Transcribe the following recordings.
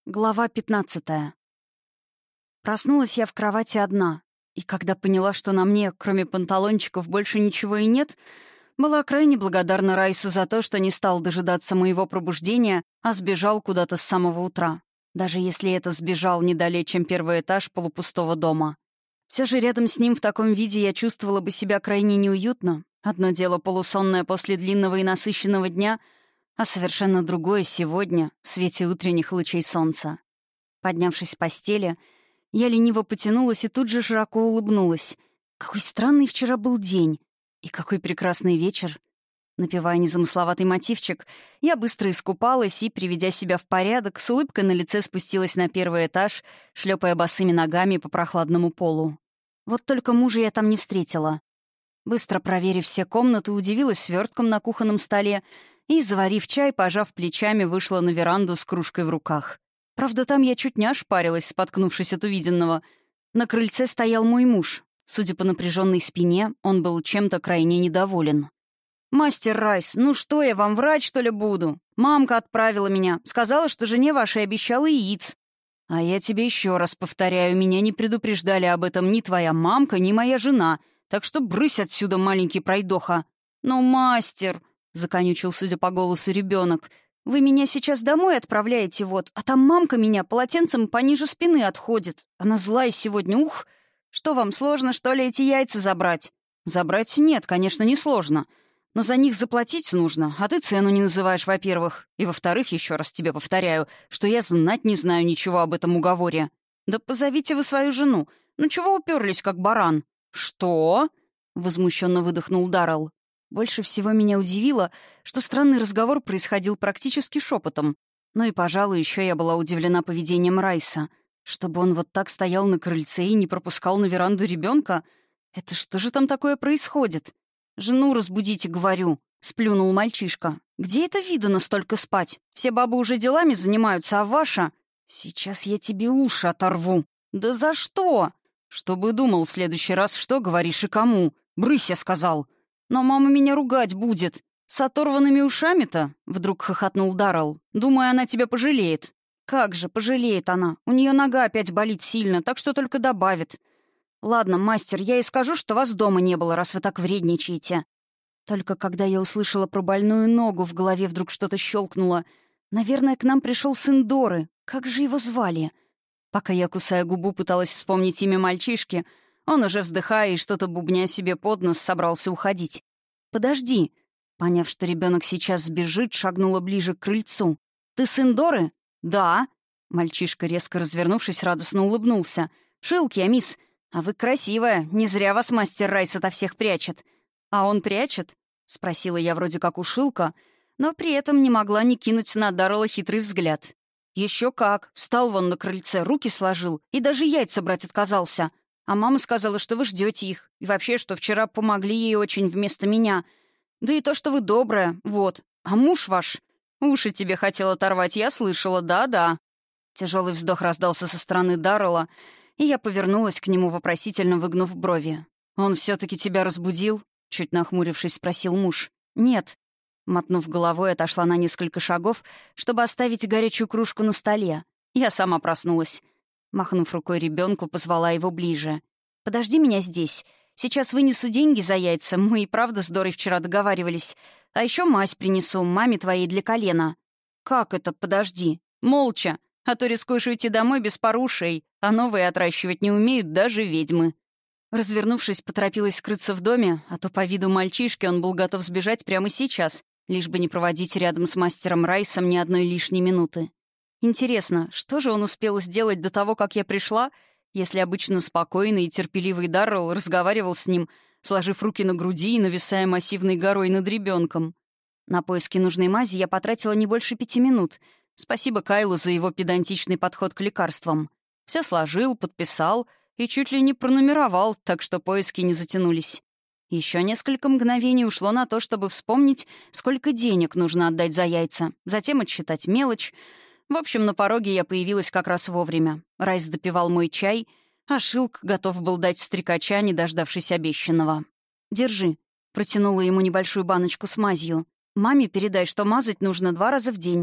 Глава 15. Проснулась я в кровати одна, и когда поняла, что на мне, кроме панталончиков, больше ничего и нет, была крайне благодарна Райсу за то, что не стал дожидаться моего пробуждения, а сбежал куда-то с самого утра. Даже если это сбежал не далее, чем первый этаж полупустого дома. Все же рядом с ним в таком виде я чувствовала бы себя крайне неуютно. Одно дело полусонное после длинного и насыщенного дня — а совершенно другое сегодня, в свете утренних лучей солнца. Поднявшись с постели, я лениво потянулась и тут же широко улыбнулась. Какой странный вчера был день, и какой прекрасный вечер. Напевая незамысловатый мотивчик, я быстро искупалась и, приведя себя в порядок, с улыбкой на лице спустилась на первый этаж, шлепая босыми ногами по прохладному полу. Вот только мужа я там не встретила. Быстро проверив все комнаты, удивилась свертком на кухонном столе и, заварив чай, пожав плечами, вышла на веранду с кружкой в руках. Правда, там я чуть не ошпарилась, споткнувшись от увиденного. На крыльце стоял мой муж. Судя по напряженной спине, он был чем-то крайне недоволен. «Мастер Райс, ну что я, вам врать, что ли, буду? Мамка отправила меня. Сказала, что жене вашей обещала яиц. А я тебе еще раз повторяю, меня не предупреждали об этом ни твоя мамка, ни моя жена. Так что брысь отсюда, маленький пройдоха». «Ну, мастер!» — законючил, судя по голосу, ребенок. «Вы меня сейчас домой отправляете, вот, а там мамка меня полотенцем пониже спины отходит. Она злая сегодня, ух! Что вам, сложно, что ли, эти яйца забрать?» «Забрать нет, конечно, не сложно. Но за них заплатить нужно, а ты цену не называешь, во-первых. И, во-вторых, еще раз тебе повторяю, что я знать не знаю ничего об этом уговоре. Да позовите вы свою жену. Ну чего уперлись, как баран?» «Что?» — возмущенно выдохнул Даррелл. Больше всего меня удивило, что странный разговор происходил практически шепотом. Но и, пожалуй, еще я была удивлена поведением Райса. Чтобы он вот так стоял на крыльце и не пропускал на веранду ребенка? Это что же там такое происходит? «Жену разбудите, говорю», — сплюнул мальчишка. «Где это видано столько спать? Все бабы уже делами занимаются, а ваша...» «Сейчас я тебе уши оторву». «Да за что?» «Чтобы думал в следующий раз, что говоришь и кому. Брысь, я сказал». «Но мама меня ругать будет. С оторванными ушами-то?» — вдруг хохотнул Даррелл. «Думаю, она тебя пожалеет». «Как же, пожалеет она. У нее нога опять болит сильно, так что только добавит». «Ладно, мастер, я и скажу, что вас дома не было, раз вы так вредничаете». Только когда я услышала про больную ногу, в голове вдруг что-то щелкнуло. Наверное, к нам пришел сын Доры. Как же его звали? Пока я, кусая губу, пыталась вспомнить имя мальчишки, он уже, вздыхая и что-то бубня себе под нос, собрался уходить. «Подожди». Поняв, что ребенок сейчас сбежит, шагнула ближе к крыльцу. «Ты сын Доры?» «Да». Мальчишка, резко развернувшись, радостно улыбнулся. «Шилки, мисс, а вы красивая. Не зря вас мастер Райс ото всех прячет». «А он прячет?» — спросила я вроде как у Шилка, но при этом не могла не кинуть на Даррелла хитрый взгляд. «Еще как. Встал вон на крыльце, руки сложил и даже яйца брать отказался. А мама сказала, что вы ждете их. И вообще, что вчера помогли ей очень вместо меня. Да и то, что вы добрая. Вот. А муж ваш... Уши тебе хотел оторвать, я слышала, да-да». Тяжелый вздох раздался со стороны Даррелла, и я повернулась к нему, вопросительно выгнув брови. «Он все-таки тебя разбудил?» — чуть нахмурившись, спросил муж. «Нет». Мотнув головой, отошла на несколько шагов, чтобы оставить горячую кружку на столе. Я сама проснулась. Махнув рукой ребенку, позвала его ближе. «Подожди меня здесь. Сейчас вынесу деньги за яйца. Мы и правда с Дорой вчера договаривались. А еще мазь принесу маме твоей для колена». «Как это? Подожди. Молча. А то рискуешь уйти домой без пар ушей, а новые отращивать не умеют даже ведьмы». Развернувшись, поторопилась скрыться в доме, а то по виду мальчишки он был готов сбежать прямо сейчас, лишь бы не проводить рядом с мастером Райсом ни одной лишней минуты. Интересно, что же он успел сделать до того, как я пришла, если обычно спокойный и терпеливый Даррелл разговаривал с ним, сложив руки на груди и нависая массивной горой над ребенком? На поиски нужной мази я потратила не больше 5 минут. Спасибо Кайлу за его педантичный подход к лекарствам. Все сложил, подписал и чуть ли не пронумеровал, так что поиски не затянулись. Еще несколько мгновений ушло на то, чтобы вспомнить, сколько денег нужно отдать за яйца, затем отсчитать мелочь. В общем, на пороге я появилась как раз вовремя. Райс допивал мой чай, а Шилк готов был дать стрекача, не дождавшись обещанного. «Держи», — протянула ему небольшую баночку с мазью. «Маме передай, что мазать нужно 2 раза в день.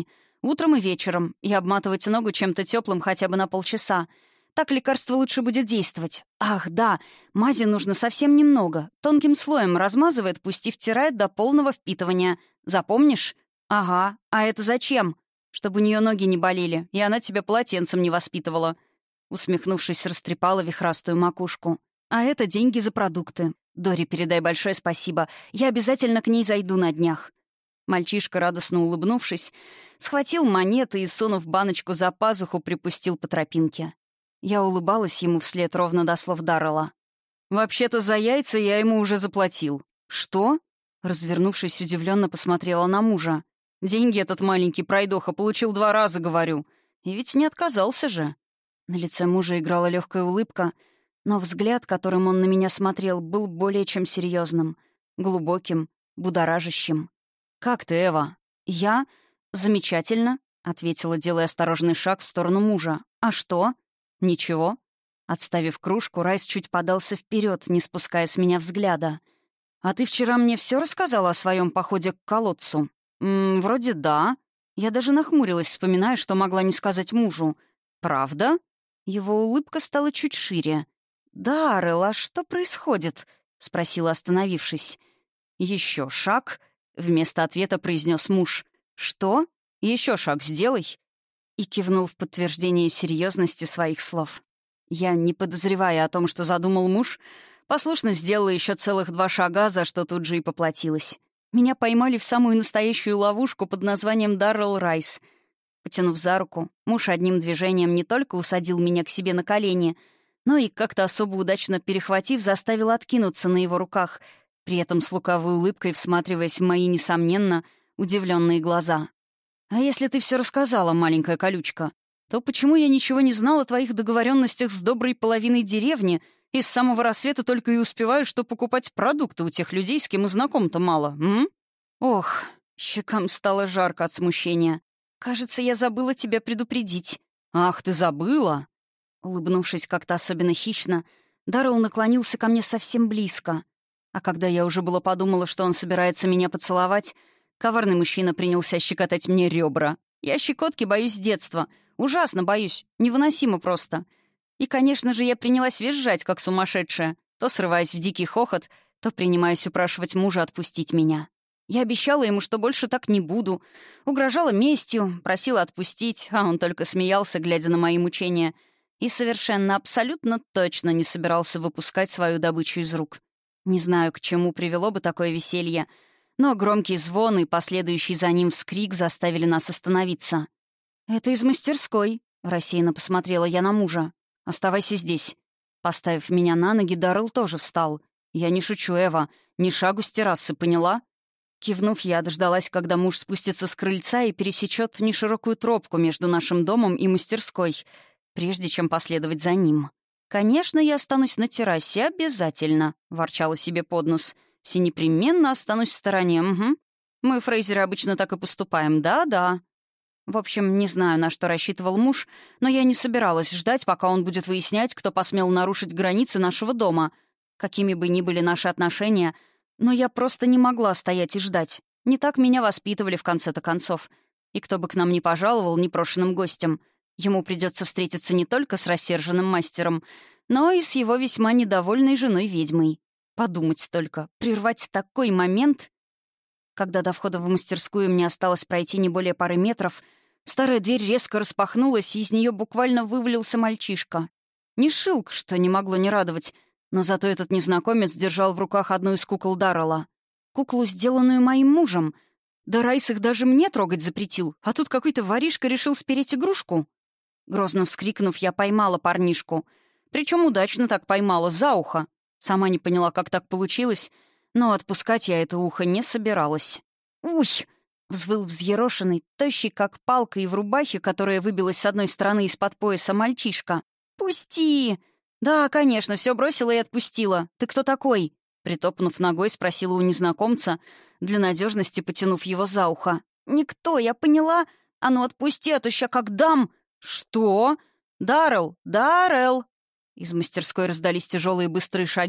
Утром и вечером. И обматывать ногу чем-то теплым хотя бы на полчаса. Так лекарство лучше будет действовать. Ах, да, мази нужно совсем немного. Тонким слоем размазывает, пусть и втирает до полного впитывания. Запомнишь? Ага. А это зачем? Чтобы у нее ноги не болели, и она тебя полотенцем не воспитывала. Усмехнувшись, растрепала вихрастую макушку. А это деньги за продукты. Дори, передай большое спасибо. Я обязательно к ней зайду на днях. Мальчишка, радостно улыбнувшись, схватил монеты и, сунув баночку за пазуху, припустил по тропинке. Я улыбалась ему вслед ровно до слов Даррелла. «Вообще-то за яйца я ему уже заплатил». «Что?» Развернувшись, удивленно посмотрела на мужа. «Деньги этот маленький пройдоха получил 2 раза, говорю. И ведь не отказался же». На лице мужа играла легкая улыбка, но взгляд, которым он на меня смотрел, был более чем серьезным, глубоким, будоражащим. «Как ты, Эва?» «Я? Замечательно», — ответила, делая осторожный шаг в сторону мужа. «А что?» «Ничего». Отставив кружку, Райс чуть подался вперед, не спуская с меня взгляда. «А ты вчера мне все рассказала о своем походе к колодцу?» Вроде да». Я даже нахмурилась, вспоминая, что могла не сказать мужу. «Правда?» Его улыбка стала чуть шире. «Даррелл, а что происходит?» — спросила, остановившись. «Еще шаг», — вместо ответа произнес муж. «Что? Еще шаг сделай». И кивнул в подтверждение серьезности своих слов. Я, не подозревая о том, что задумал муж, послушно сделала еще целых 2 шага, за что тут же и поплатилась. Меня поймали в самую настоящую ловушку под названием Даррелл Райс. Потянув за руку, муж одним движением не только усадил меня к себе на колени, но и, как-то особо удачно перехватив, заставил откинуться на его руках, при этом с лукавой улыбкой всматриваясь в мои, несомненно, удивленные глаза. «А если ты все рассказала, маленькая колючка, то почему я ничего не знала о твоих договоренностях с доброй половиной деревни и с самого рассвета только и успеваю, что покупать продукты у тех людей, с кем и знаком-то мало, м?» Ох, щекам стало жарко от смущения. «Кажется, я забыла тебя предупредить». «Ах, ты забыла?» Улыбнувшись как-то особенно хищно, Даррелл наклонился ко мне совсем близко. А когда я уже было подумала, что он собирается меня поцеловать, коварный мужчина принялся щекотать мне ребра. Я щекотки боюсь с детства. Ужасно боюсь. Невыносимо просто. И, конечно же, я принялась визжать, как сумасшедшая, то срываясь в дикий хохот, то принимаясь упрашивать мужа отпустить меня. Я обещала ему, что больше так не буду. Угрожала местью, просила отпустить, а он только смеялся, глядя на мои мучения, и совершенно абсолютно точно не собирался выпускать свою добычу из рук. Не знаю, к чему привело бы такое веселье, но громкий звон и последующий за ним вскрик заставили нас остановиться. «Это из мастерской», — рассеянно посмотрела я на мужа. «Оставайся здесь». Поставив меня на ноги, Даррелл тоже встал. «Я не шучу, Эва. Ни шагу с террасы, поняла?» Кивнув, я дождалась, когда муж спустится с крыльца и пересечет неширокую тропку между нашим домом и мастерской, прежде чем последовать за ним. «Конечно, я останусь на террасе, обязательно», — ворчала себе под нос. «Все непременно останусь в стороне, угу. Мы, Фрейзеры, обычно так и поступаем, да-да». В общем, не знаю, на что рассчитывал муж, но я не собиралась ждать, пока он будет выяснять, кто посмел нарушить границы нашего дома. Какими бы ни были наши отношения, но я просто не могла стоять и ждать. Не так меня воспитывали в конце-то концов. И кто бы к нам ни пожаловал непрошенным гостем, ему придется встретиться не только с рассерженным мастером, но и с его весьма недовольной женой-ведьмой. Подумать только, прервать такой момент. Когда до входа в мастерскую мне осталось пройти не более пары метров, старая дверь резко распахнулась, и из нее буквально вывалился мальчишка. Не Шилк, что не могло не радовать, но зато этот незнакомец держал в руках одну из кукол Даррелла. Куклу, сделанную моим мужем. Да Райс их даже мне трогать запретил, а тут какой-то воришка решил спереть игрушку. Грозно вскрикнув, я поймала парнишку. Причем удачно так поймала, за ухо. Сама не поняла, как так получилось, но отпускать я это ухо не собиралась. «Уй!» — взвыл взъерошенный, тощий как палка и в рубахе, которая выбилась с одной стороны из-под пояса мальчишка. «Пусти!» «Да, конечно, все бросила и отпустила. Ты кто такой?» Притопнув ногой, спросила у незнакомца, для надежности потянув его за ухо. «Никто, я поняла. А ну отпусти, а то ща как дам!» «Что? Даррелл! Даррелл!» Из мастерской раздались тяжелые быстрые шаги,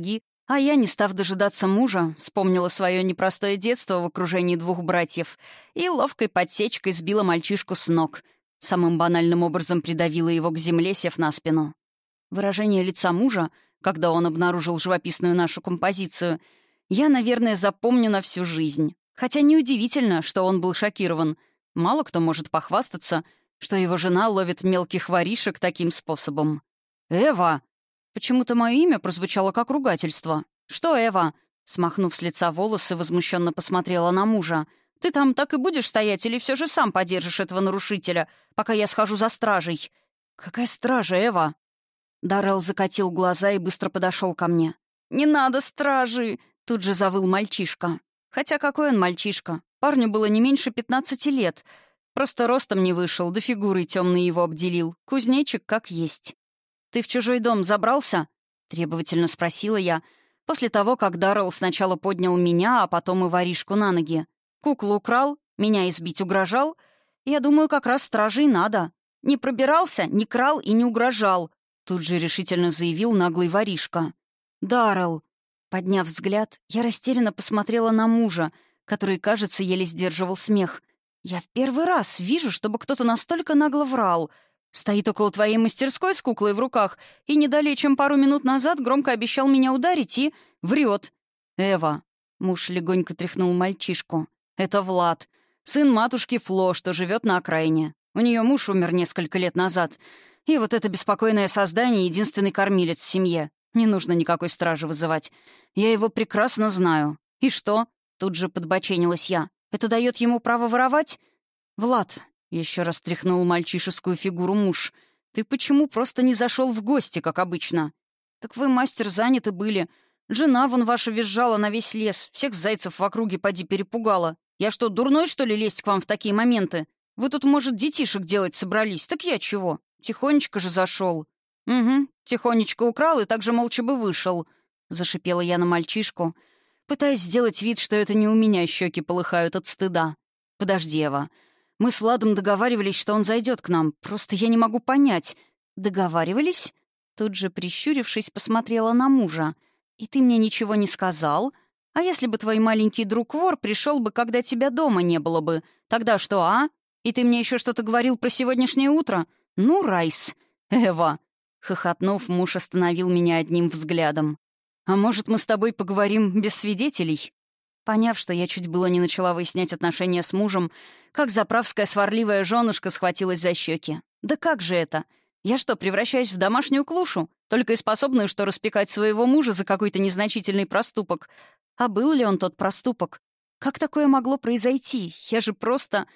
А я, не став дожидаться мужа, вспомнила свое непростое детство в окружении 2 братьев и ловкой подсечкой сбила мальчишку с ног. Самым банальным образом придавила его к земле, сев на спину. Выражение лица мужа, когда он обнаружил живописную нашу композицию, я, наверное, запомню на всю жизнь. Хотя неудивительно, что он был шокирован. Мало кто может похвастаться, что его жена ловит мелких воришек таким способом. «Эва!» Почему-то мое имя прозвучало как ругательство. «Что, Эва?» Смахнув с лица волосы, возмущенно посмотрела на мужа. «Ты там так и будешь стоять или все же сам подержишь этого нарушителя, пока я схожу за стражей?» «Какая стража, Эва?» Даррелл закатил глаза и быстро подошел ко мне. «Не надо стражи!» — тут же завыл мальчишка. Хотя какой он мальчишка? Парню было не меньше 15 лет. Просто ростом не вышел, да фигурой темный его обделил. Кузнечик как есть. «Ты в чужой дом забрался?» — требовательно спросила я, после того, как Даррелл сначала поднял меня, а потом и воришку на ноги. «Куклу украл? Меня избить угрожал? Я думаю, как раз стражей надо. Не пробирался, не крал и не угрожал», — тут же решительно заявил наглый воришка. «Даррелл!» Подняв взгляд, я растерянно посмотрела на мужа, который, кажется, еле сдерживал смех. «Я в первый раз вижу, чтобы кто-то настолько нагло врал. Стоит около твоей мастерской с куклой в руках и не далее, чем пару минут назад громко обещал меня ударить и врет. Эва». Муж легонько тряхнул мальчишку. «Это Влад, сын матушки Фло, что живет на окраине. У нее муж умер несколько лет назад. И вот это беспокойное создание — единственный кормилец в семье. Не нужно никакой стражи вызывать. Я его прекрасно знаю. И что?» Тут же подбоченилась я. «Это дает ему право воровать?» «Влад», — еще раз тряхнул мальчишескую фигуру муж, «ты почему просто не зашел в гости, как обычно?» «Так вы, мастер, заняты были. Жена вон ваша визжала на весь лес. Всех зайцев в округе поди перепугала. Я что, дурной, что ли, лезть к вам в такие моменты? Вы тут, может, детишек делать собрались. Так я чего? Тихонечко же зашел». «Угу, тихонечко украл и так же молча бы вышел», — зашипела я на мальчишку, пытаясь сделать вид, что это не у меня щеки полыхают от стыда. «Подожди, Эва. Мы с Владом договаривались, что он зайдет к нам. Просто я не могу понять». «Договаривались?» Тут же, прищурившись, посмотрела на мужа. «И ты мне ничего не сказал? А если бы твой маленький друг-вор пришел бы, когда тебя дома не было бы? Тогда что, а? И ты мне еще что-то говорил про сегодняшнее утро? Ну, Райс, Эва». Хохотнув, муж остановил меня одним взглядом. «А может, мы с тобой поговорим без свидетелей?» Поняв, что я чуть было не начала выяснять отношения с мужем, как заправская сварливая женушка схватилась за щеки. «Да как же это? Я что, превращаюсь в домашнюю клушу, только и способную что распекать своего мужа за какой-то незначительный проступок? А был ли он тот проступок? Как такое могло произойти? Я же просто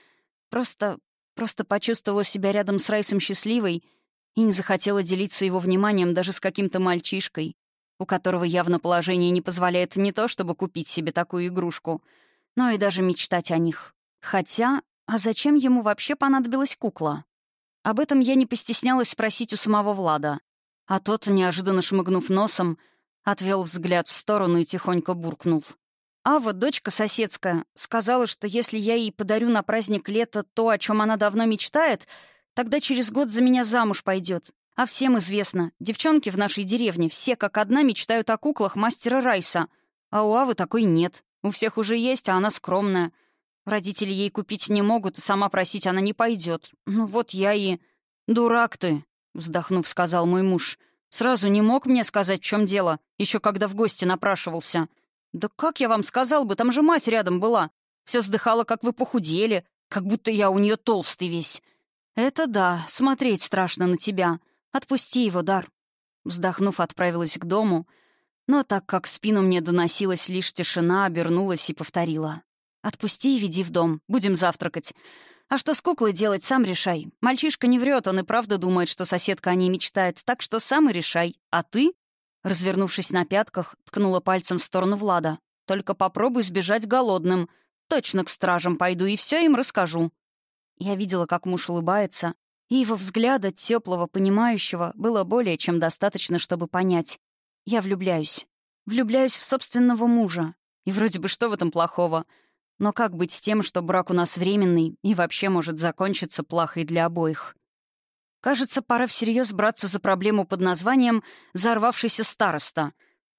почувствовала себя рядом с Райсом счастливой и не захотела делиться его вниманием даже с каким-то мальчишкой, у которого явно положение не позволяет не то чтобы купить себе такую игрушку, но и даже мечтать о них. Хотя, а зачем ему вообще понадобилась кукла? Об этом я не постеснялась спросить у самого Влада. А тот, неожиданно шмыгнув носом, отвел взгляд в сторону и тихонько буркнул. «Ава, дочка соседская, сказала, что если я ей подарю на праздник лета то, о чем она давно мечтает, тогда через год за меня замуж пойдет. А всем известно, девчонки в нашей деревне все как одна мечтают о куклах мастера Райса. А у Авы такой нет. У всех уже есть, а она скромная. Родители ей купить не могут, и сама просить она не пойдет. Ну вот я и...» «Дурак ты», — вздохнув, сказал мой муж. «Сразу не мог мне сказать, в чем дело, еще когда в гости напрашивался». «Да как я вам сказал бы, там же мать рядом была. Все вздыхала, как вы похудели, как будто я у нее толстый весь». «Это да, смотреть страшно на тебя. Отпусти его, Дар». Вздохнув, отправилась к дому, но так как в спину мне доносилась лишь тишина, обернулась и повторила. «Отпусти и веди в дом, будем завтракать. А что с куклой делать, сам решай. Мальчишка не врет, он и правда думает, что соседка о ней мечтает, так что сам и решай. А ты?» Развернувшись на пятках, ткнула пальцем в сторону Влада. «Только попробуй сбежать голодным. Точно к стражам пойду и все им расскажу». Я видела, как муж улыбается, и его взгляда, теплого, понимающего, было более чем достаточно, чтобы понять. Я влюбляюсь. Влюбляюсь в собственного мужа. И вроде бы что в этом плохого? Но как быть с тем, что брак у нас временный и вообще может закончиться плохо и для обоих? Кажется, пора всерьез браться за проблему под названием «взорвавшийся староста».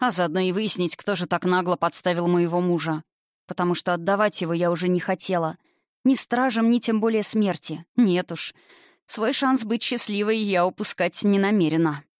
а заодно и выяснить, кто же так нагло подставил моего мужа. Потому что отдавать его я уже не хотела. Ни стражам, ни тем более смерти. Нет уж. Свой шанс быть счастливой я упускать не намерена.